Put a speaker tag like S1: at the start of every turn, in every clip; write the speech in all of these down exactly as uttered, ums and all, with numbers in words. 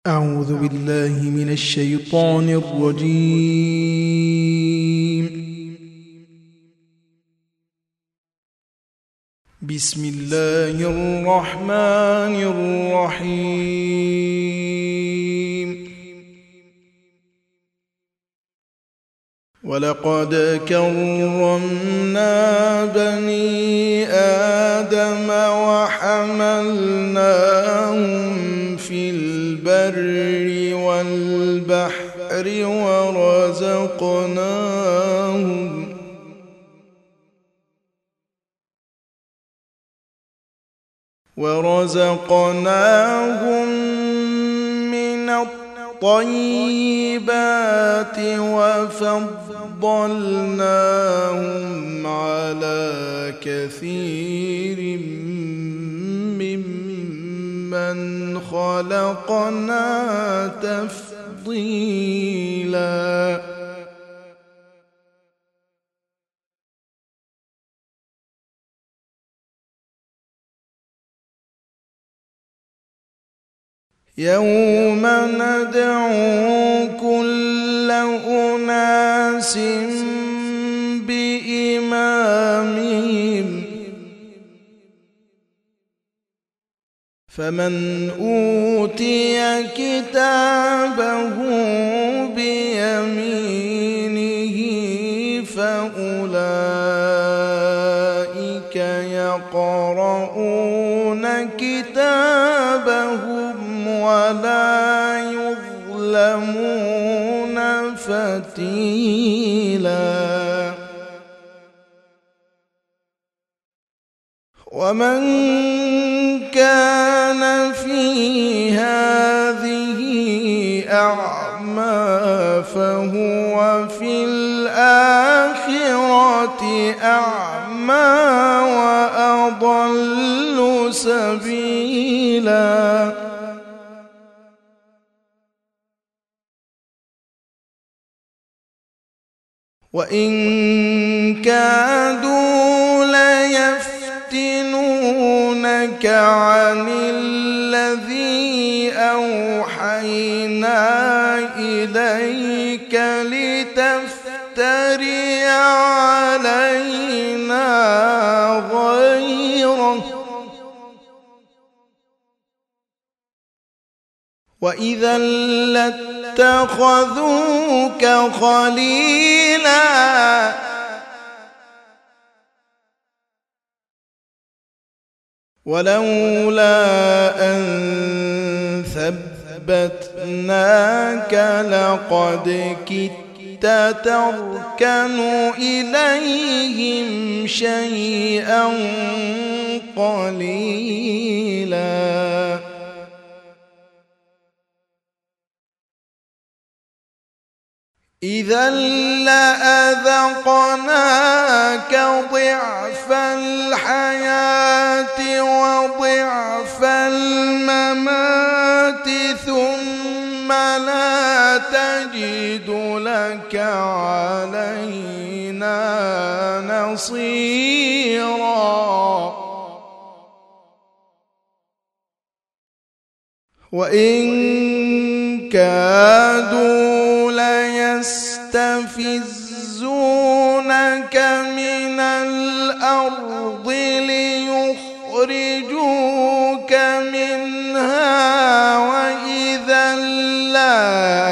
S1: أعوذ بالله من الشيطان الرجيم. بسم الله الرحمن الرحيم. ولقد كرمنا بني آدم وحملناهم في البر والبحر ورزقناهم ورزقناهم من الطيبات وفضلناهم على كثير ممن خلقنا تفضيلا. يوم ندعو كل أناس بإمامهم فمن أوتي كتابه بيمينه فأولئك يقرؤون كتابهم ولا يظلمون فتيلا. ومن كان في هذه أعمى فهو في الآخرة أعمى وأضل سبيلا. وإن كادوا ليفتنونك عن الذي أوحينا إليك لتفتري علينا غيره وإذا لاتخذوك خليلا. ولولا أن ثبتناك لقد كدت تركن إليهم شيئا قليلا. إذا لأذقناك ضعف الحياة وضعف الممات ثم لا تجد لك علينا نصيرا. وإن كادوا ليستفزونك من الأرض ليخرجوك منها وإذا لا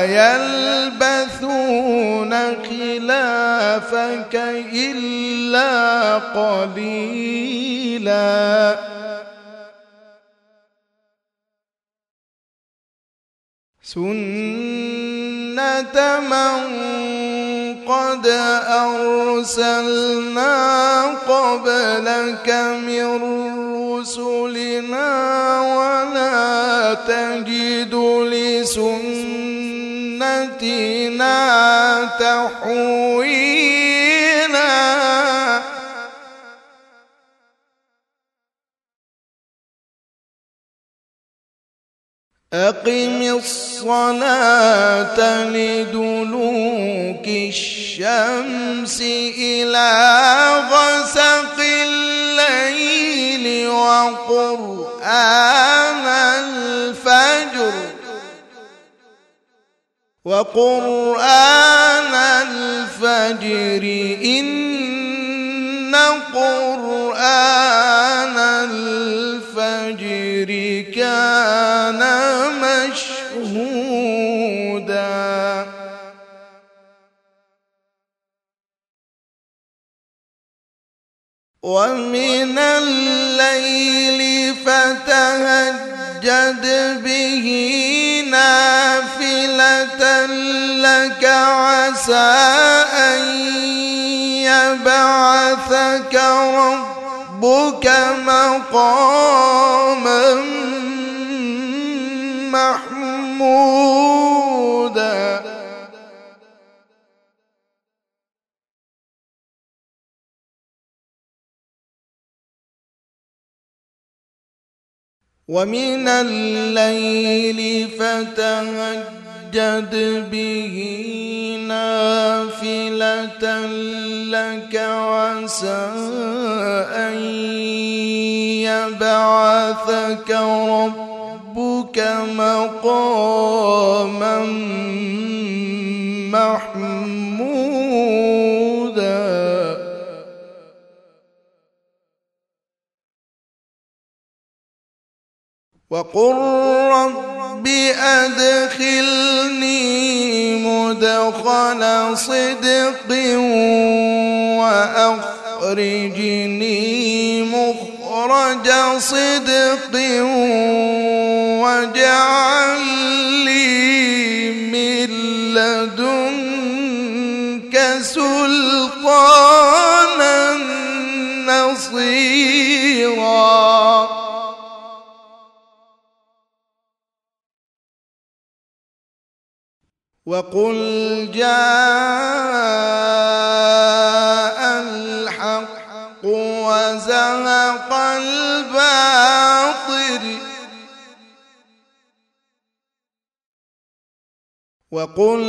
S1: يلبثون خلافك إلا قليلا. سنة من قد أرسلنا قبلك من رسلنا ولا تجد لسنتنا تحويلا. أقم الصلاة لدلوك الشمس إلى غسق الليل وقرآن الفجر وقرآن الفجر إن قرآن الفجر كان مشهودا ومن الليل فتهجد به نافلة لك عسى أن يبعثك ربك مقاما محمودا ومن الليل فتهجد به نافلة لك عسى أن يبعثك ربك مقاما محمودا وقل رب أدخلني مدخل صدق وأخرجني مخرج صدق واجعل لي من لدنك سلطانا نصيرا وقل جاء الحق وزهق الباطل وقل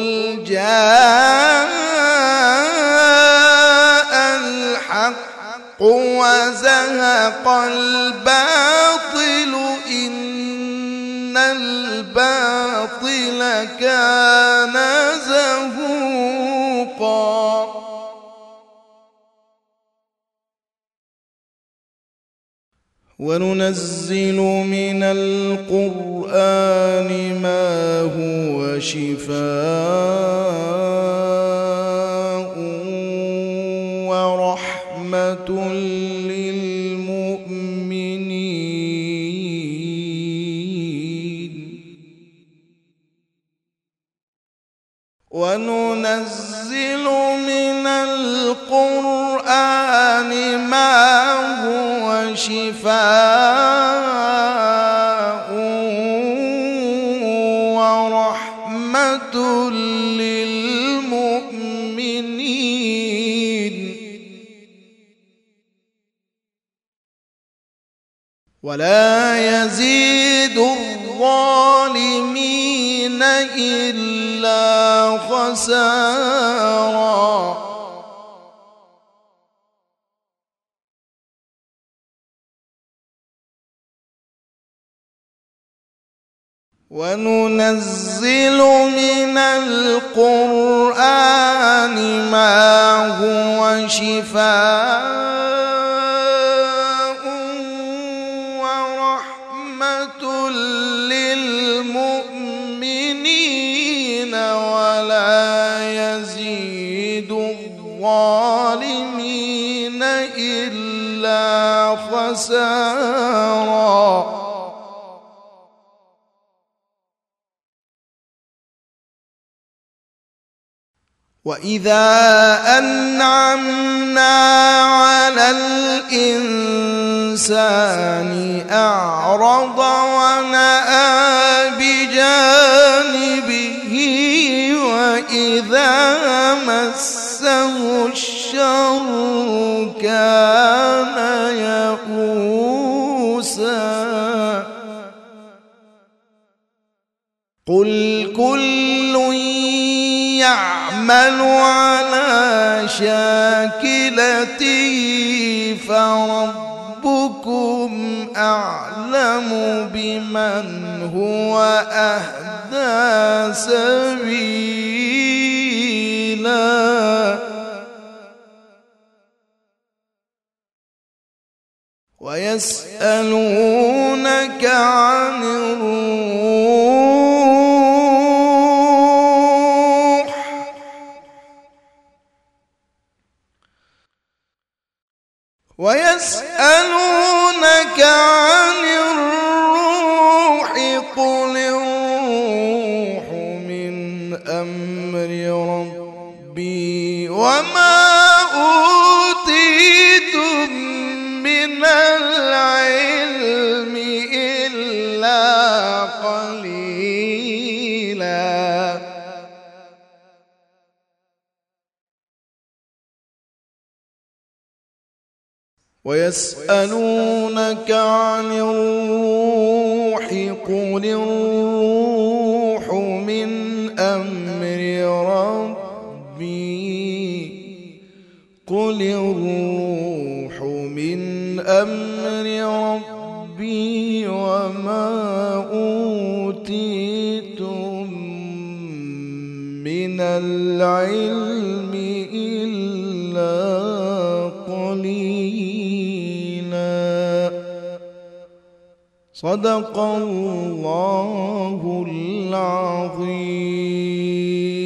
S1: جاء الحق وزهق الباطل إن الباطل كان زهوقا وننزل من القرآن ما هو شفاء ورحمة للمؤمنين وننزل من القرآن ما هو شفاء ورحمة للمؤمنين ولا يزيد الظالمين إلا خسارا وننزل من القرآن ما هو شفاء ورحمة للمؤمنين ولا يزيد الظالمين إلا خسارا وإذا أنعمنا على الإنسان أعرض ونأى بجانبه وإذا مسه الشر كان يئوسا قل كل يعمل على شاكلته فربكم أعلم بمن هو أهدى سبيلا ويسألونك عن الروح ويسألونك عن الروح قل الروح من أمر ربي وما أوتيتم من العلم إلا قليلا ويسألونك عن الروح قل الروح من أمر ربي قل الروح من أمر ربي وما أوتيتم من العلم إلا قليلا. صدق الله العظيم.